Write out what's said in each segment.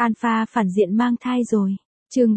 Alpha phản diện mang thai rồi. Chương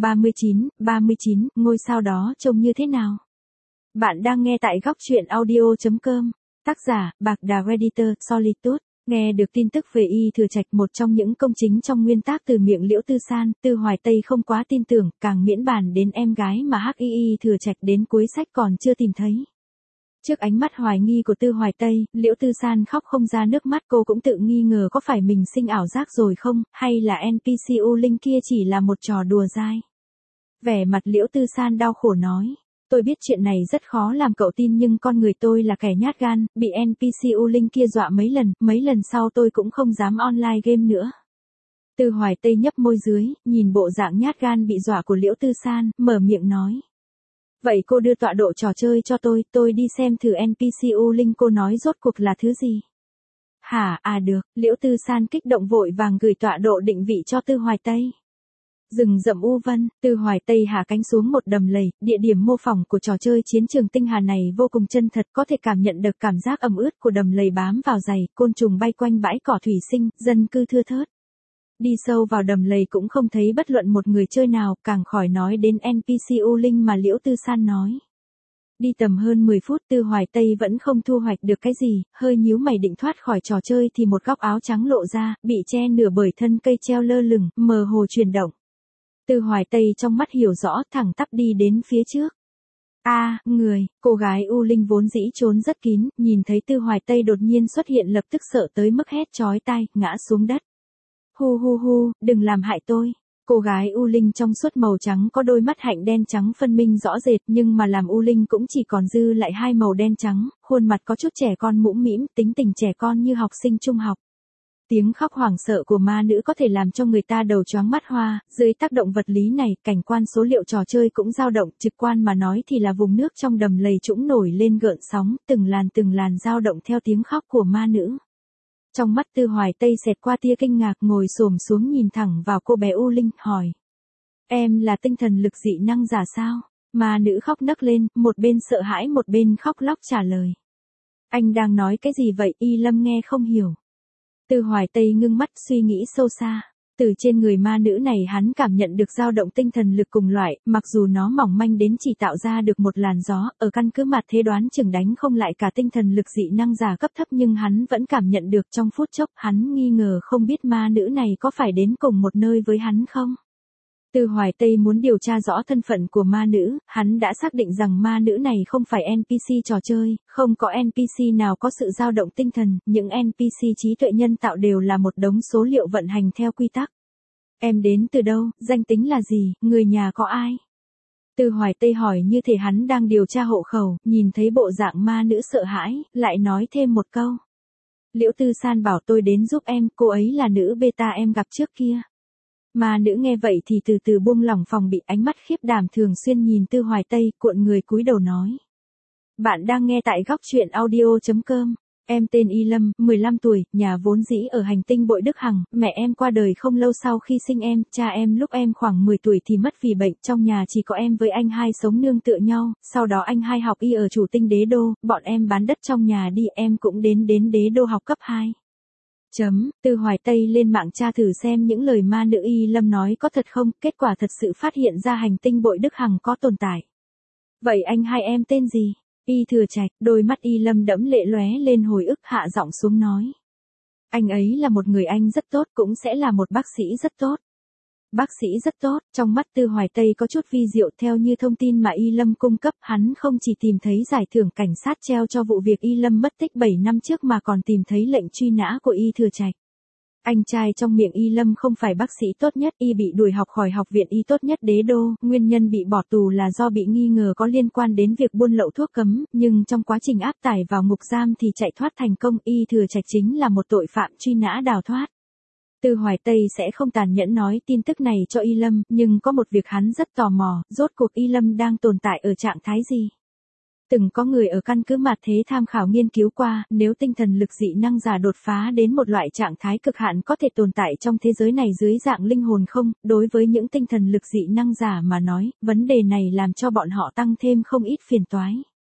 39, ngôi sao đó trông như thế nào? Bạn đang nghe tại góc truyện audio.com. Tác giả, Bạc Đà Editor, Solitude. Nghe được tin tức về Y Thừa Trạch, một trong những công chính trong nguyên tác từ miệng Liễu Tư San, Tư Hoài Tây không quá tin tưởng, càng miễn bàn đến em gái mà hắc Y Thừa Trạch đến cuối sách còn chưa tìm thấy. Trước ánh mắt hoài nghi của Tư Hoài Tây, Liễu Tư San khóc không ra nước mắt, cô cũng tự nghi ngờ có phải mình sinh ảo giác rồi không, hay là NPC U Linh kia chỉ là một trò đùa dai. Vẻ mặt Liễu Tư San đau khổ nói, tôi biết chuyện này rất khó làm cậu tin nhưng con người tôi là kẻ nhát gan, bị NPC U Linh kia dọa mấy lần sau tôi cũng không dám online game nữa. Tư Hoài Tây nhấp môi dưới, nhìn bộ dạng nhát gan bị dọa của Liễu Tư San, mở miệng nói. Vậy cô đưa tọa độ trò chơi cho tôi đi xem thử NPC U Linh cô nói rốt cuộc là thứ gì. Hả, được, Liễu Tư San kích động vội vàng gửi tọa độ định vị cho Tư Hoài Tây. Rừng rậm u vân, Tư Hoài Tây hạ cánh xuống một đầm lầy, địa điểm mô phỏng của trò chơi chiến trường tinh hà này vô cùng chân thật, có thể cảm nhận được cảm giác ẩm ướt của đầm lầy bám vào giày, côn trùng bay quanh bãi cỏ thủy sinh, dân cư thưa thớt. Đi sâu vào đầm lầy cũng không thấy bất luận một người chơi nào, càng khỏi nói đến NPC U Linh mà Liễu Tư San nói. Đi tầm hơn 10 phút Tư Hoài Tây vẫn không thu hoạch được cái gì, hơi nhíu mày định thoát khỏi trò chơi thì một góc áo trắng lộ ra, bị che nửa bởi thân cây treo lơ lửng, mờ hồ chuyển động. Tư Hoài Tây trong mắt hiểu rõ, thẳng tắp đi đến phía trước. Người, cô gái U Linh vốn dĩ trốn rất kín, nhìn thấy Tư Hoài Tây đột nhiên xuất hiện lập tức sợ tới mức hét chói tai, ngã xuống đất. Hu, đừng làm hại tôi. Cô gái U Linh trong suốt màu trắng có đôi mắt hạnh đen trắng phân minh rõ rệt, nhưng mà làm U Linh cũng chỉ còn dư lại hai màu đen trắng, khuôn mặt có chút trẻ con mũm mĩm, tính tình trẻ con như học sinh trung học. Tiếng khóc hoảng sợ của ma nữ có thể làm cho người ta đầu choáng mắt hoa, dưới tác động vật lý này, cảnh quan số liệu trò chơi cũng dao động, trực quan mà nói thì là vùng nước trong đầm lầy trũng nổi lên gợn sóng, từng làn dao động theo tiếng khóc của ma nữ. Trong mắt Tư Hoài Tây xẹt qua tia kinh ngạc, ngồi xổm xuống nhìn thẳng vào cô bé U Linh, hỏi. Em là tinh thần lực dị năng giả sao? Ma nữ khóc nấc lên, một bên sợ hãi một bên khóc lóc trả lời. Anh đang nói cái gì vậy? Y Lâm nghe không hiểu. Tư Hoài Tây ngưng mắt suy nghĩ sâu xa. Từ trên người ma nữ này hắn cảm nhận được dao động tinh thần lực cùng loại, mặc dù nó mỏng manh đến chỉ tạo ra được một làn gió, ở căn cứ mặt thế đoán chừng đánh không lại cả tinh thần lực dị năng giả cấp thấp nhưng hắn vẫn cảm nhận được trong phút chốc, hắn nghi ngờ không biết ma nữ này có phải đến cùng một nơi với hắn không. Tư Hoài Tây muốn điều tra rõ thân phận của ma nữ, hắn đã xác định rằng ma nữ này không phải NPC trò chơi, không có NPC nào có sự dao động tinh thần, những NPC trí tuệ nhân tạo đều là một đống số liệu vận hành theo quy tắc. Em đến từ đâu, danh tính là gì, người nhà có ai? Tư Hoài Tây hỏi như thể hắn đang điều tra hộ khẩu, nhìn thấy bộ dạng ma nữ sợ hãi, lại nói thêm một câu. Liễu Tư San bảo tôi đến giúp em, cô ấy là nữ beta em gặp trước kia. Ma nữ nghe vậy thì từ từ buông lỏng phòng bị, ánh mắt khiếp đảm thường xuyên nhìn Tư Hoài Tây, cuộn người cúi đầu nói. Bạn đang nghe tại góc truyện audio.com. Em tên Y Lâm, 15 tuổi, nhà vốn dĩ ở hành tinh Bội Đức Hằng, mẹ em qua đời không lâu sau khi sinh em, cha em lúc em khoảng 10 tuổi thì mất vì bệnh, trong nhà chỉ có em với anh hai sống nương tựa nhau, sau đó anh hai học y ở chủ tinh Đế Đô, bọn em bán đất trong nhà đi, em cũng đến Đế Đô học cấp 2. Tư Hoài Tây lên mạng tra thử xem những lời ma nữ Y Lâm nói có thật không, kết quả thật sự phát hiện ra hành tinh Bội Đức Hằng có tồn tại. Vậy anh hai em tên gì? Y Thừa Trạch, đôi mắt Y Lâm đẫm lệ lóe lên hồi ức, hạ giọng xuống nói. Anh ấy là một người anh rất tốt, cũng sẽ là một bác sĩ rất tốt. Bác sĩ rất tốt, trong mắt Tư Hoài Tây có chút vi diệu, theo như thông tin mà Y Lâm cung cấp, hắn không chỉ tìm thấy giải thưởng cảnh sát treo cho vụ việc Y Lâm mất tích 7 năm trước mà còn tìm thấy lệnh truy nã của Y Thừa Trạch. Anh trai trong miệng Y Lâm không phải bác sĩ tốt nhất, y bị đuổi học khỏi học viện y tốt nhất Đế Đô, nguyên nhân bị bỏ tù là do bị nghi ngờ có liên quan đến việc buôn lậu thuốc cấm, nhưng trong quá trình áp tải vào ngục giam thì chạy thoát thành công, Y Thừa Trạch chính là một tội phạm truy nã đào thoát. Tư Hoài Tây sẽ không tàn nhẫn nói tin tức này cho Y Lâm, nhưng có một việc hắn rất tò mò, rốt cuộc Y Lâm đang tồn tại ở trạng thái gì? Từng có người ở căn cứ mặt thế tham khảo nghiên cứu qua, nếu tinh thần lực dị năng giả đột phá đến một loại trạng thái cực hạn có thể tồn tại trong thế giới này dưới dạng linh hồn không, đối với những tinh thần lực dị năng giả mà nói, vấn đề này làm cho bọn họ tăng thêm không ít phiền toái.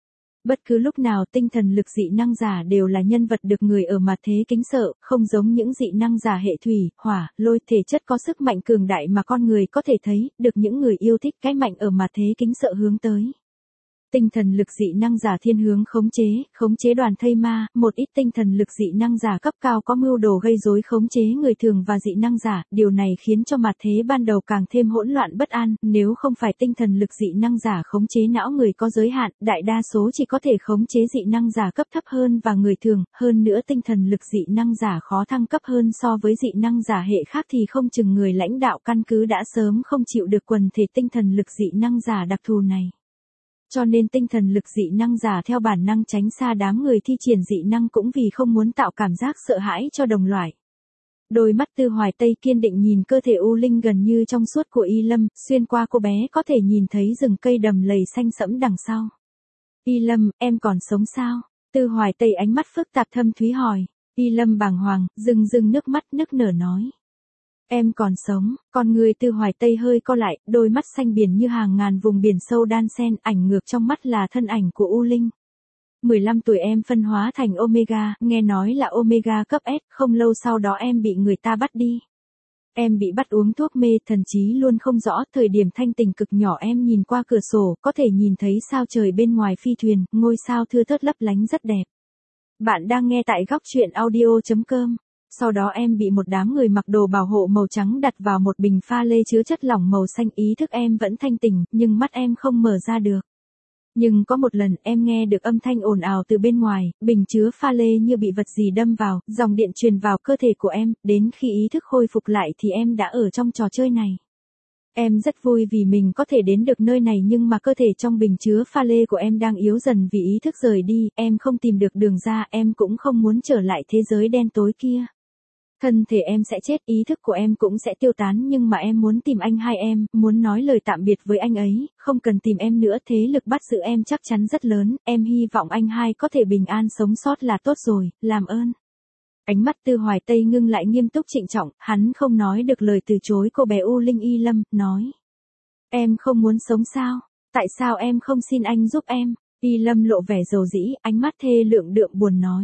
Bất cứ lúc nào tinh thần lực dị năng giả đều là nhân vật được người ở mặt thế kính sợ, không giống những dị năng giả hệ thủy, hỏa, lôi thể chất có sức mạnh cường đại mà con người có thể thấy, được những người yêu thích cái mạnh ở mặt thế kính sợ hướng tới. Tinh thần lực dị năng giả thiên hướng khống chế đoàn thây ma, một ít tinh thần lực dị năng giả cấp cao có mưu đồ gây rối khống chế người thường và dị năng giả, điều này khiến cho mặt thế ban đầu càng thêm hỗn loạn bất an, nếu không phải tinh thần lực dị năng giả khống chế não người có giới hạn, đại đa số chỉ có thể khống chế dị năng giả cấp thấp hơn và người thường, hơn nữa tinh thần lực dị năng giả khó thăng cấp hơn so với dị năng giả hệ khác thì không chừng người lãnh đạo căn cứ đã sớm không chịu được quần thể tinh thần lực dị năng giả đặc thù này. Cho nên tinh thần lực dị năng giả theo bản năng tránh xa đám người thi triển dị năng cũng vì không muốn tạo cảm giác sợ hãi cho đồng loại. Đôi mắt Tư Hoài Tây kiên định nhìn cơ thể u linh gần như trong suốt của Y Lâm, xuyên qua cô bé có thể nhìn thấy rừng cây đầm lầy xanh sẫm đằng sau. Y Lâm, em còn sống sao? Tư Hoài Tây ánh mắt phức tạp thâm thúy hỏi. Y Lâm bàng hoàng, rưng nước mắt nức nở nói. Em còn sống, con người Tư Hoài Tây hơi co lại, đôi mắt xanh biển như hàng ngàn vùng biển sâu đan xen, ảnh ngược trong mắt là thân ảnh của U Linh. 15 tuổi em phân hóa thành Omega, nghe nói là Omega cấp S, không lâu sau đó em bị người ta bắt đi. Em bị bắt uống thuốc mê, thần trí luôn không rõ, thời điểm thanh tỉnh cực nhỏ em nhìn qua cửa sổ, có thể nhìn thấy sao trời bên ngoài phi thuyền, ngôi sao thưa thớt lấp lánh rất đẹp. Bạn đang nghe tại góc truyện audio.com. Sau đó em bị một đám người mặc đồ bảo hộ màu trắng đặt vào một bình pha lê chứa chất lỏng màu xanh, ý thức em vẫn thanh tỉnh, nhưng mắt em không mở ra được. Nhưng có một lần em nghe được âm thanh ồn ào từ bên ngoài, bình chứa pha lê như bị vật gì đâm vào, dòng điện truyền vào cơ thể của em, đến khi ý thức khôi phục lại thì em đã ở trong trò chơi này. Em rất vui vì mình có thể đến được nơi này nhưng mà cơ thể trong bình chứa pha lê của em đang yếu dần vì ý thức rời đi, em không tìm được đường ra, em cũng không muốn trở lại thế giới đen tối kia. Thân thể em sẽ chết, ý thức của em cũng sẽ tiêu tán nhưng mà em muốn tìm anh hai em, muốn nói lời tạm biệt với anh ấy, không cần tìm em nữa, thế lực bắt giữ em chắc chắn rất lớn, em hy vọng anh hai có thể bình an sống sót là tốt rồi, làm ơn. Ánh mắt Tư Hoài Tây ngưng lại nghiêm túc trịnh trọng, hắn không nói được lời từ chối cô bé U Linh. Y Lâm, nói. Em không muốn sống sao? Tại sao em không xin anh giúp em? Y Lâm lộ vẻ dầu dĩ, ánh mắt thê lượng đượm buồn nói.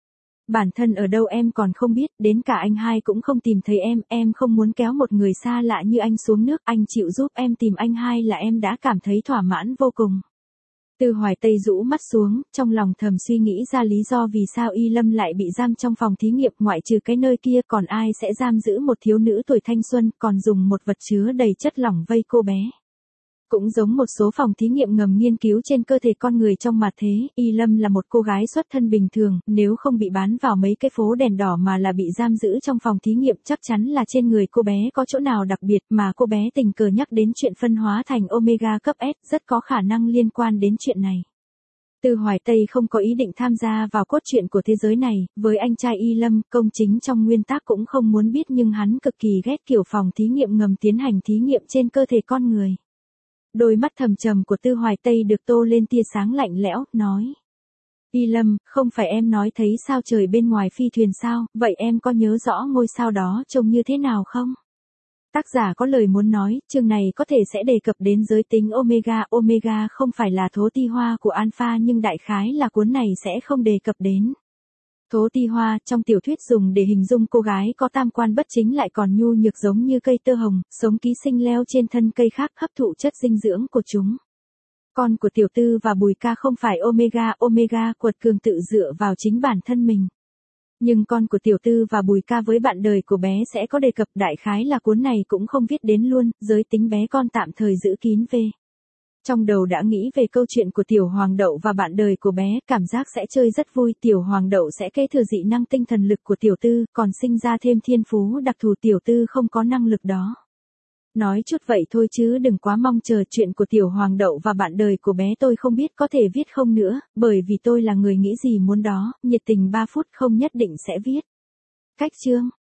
Bản thân ở đâu em còn không biết, đến cả anh hai cũng không tìm thấy em không muốn kéo một người xa lạ như anh xuống nước, anh chịu giúp em tìm anh hai là em đã cảm thấy thỏa mãn vô cùng. Tư Hoài Tây rũ mắt xuống, trong lòng thầm suy nghĩ ra lý do vì sao Y Lâm lại bị giam trong phòng thí nghiệm, ngoại trừ cái nơi kia còn ai sẽ giam giữ một thiếu nữ tuổi thanh xuân, còn dùng một vật chứa đầy chất lỏng vây cô bé. Cũng giống một số phòng thí nghiệm ngầm nghiên cứu trên cơ thể con người trong mặt thế, Y Lâm là một cô gái xuất thân bình thường, nếu không bị bán vào mấy cái phố đèn đỏ mà là bị giam giữ trong phòng thí nghiệm chắc chắn là trên người cô bé có chỗ nào đặc biệt mà cô bé tình cờ nhắc đến chuyện phân hóa thành Omega cấp S, rất có khả năng liên quan đến chuyện này. Tư Hoài Tây không có ý định tham gia vào cốt truyện của thế giới này, với anh trai Y Lâm, công chính trong nguyên tắc cũng không muốn biết nhưng hắn cực kỳ ghét kiểu phòng thí nghiệm ngầm tiến hành thí nghiệm trên cơ thể con người. Đôi mắt thầm trầm của Tư Hoài Tây được tô lên tia sáng lạnh lẽo, nói. Y Lâm, không phải em nói thấy sao trời bên ngoài phi thuyền sao, vậy em có nhớ rõ ngôi sao đó trông như thế nào không? Tác giả có lời muốn nói, chương này có thể sẽ đề cập đến giới tính Omega. Omega không phải là thố ti hoa của Alpha nhưng đại khái là cuốn này sẽ không đề cập đến. Thố ti hoa, trong tiểu thuyết dùng để hình dung cô gái có tam quan bất chính lại còn nhu nhược giống như cây tơ hồng, sống ký sinh leo trên thân cây khác hấp thụ chất dinh dưỡng của chúng. Con của Tiểu Tư và Bùi Ca không phải Omega, Omega quật cường tự dựa vào chính bản thân mình. Nhưng con của Tiểu Tư và Bùi Ca với bạn đời của bé sẽ có đề cập, đại khái là cuốn này cũng không viết đến luôn, giới tính bé con tạm thời giữ kín về. Trong đầu đã nghĩ về câu chuyện của Tiểu Hoàng Đậu và bạn đời của bé, cảm giác sẽ chơi rất vui, Tiểu Hoàng Đậu sẽ kế thừa dị năng tinh thần lực của Tiểu Tư, còn sinh ra thêm thiên phú đặc thù Tiểu Tư không có năng lực đó. Nói chút vậy thôi chứ đừng quá mong chờ, chuyện của Tiểu Hoàng Đậu và bạn đời của bé tôi không biết có thể viết không nữa, bởi vì tôi là người nghĩ gì muốn đó, nhiệt tình 3 phút không nhất định sẽ viết. Cách chương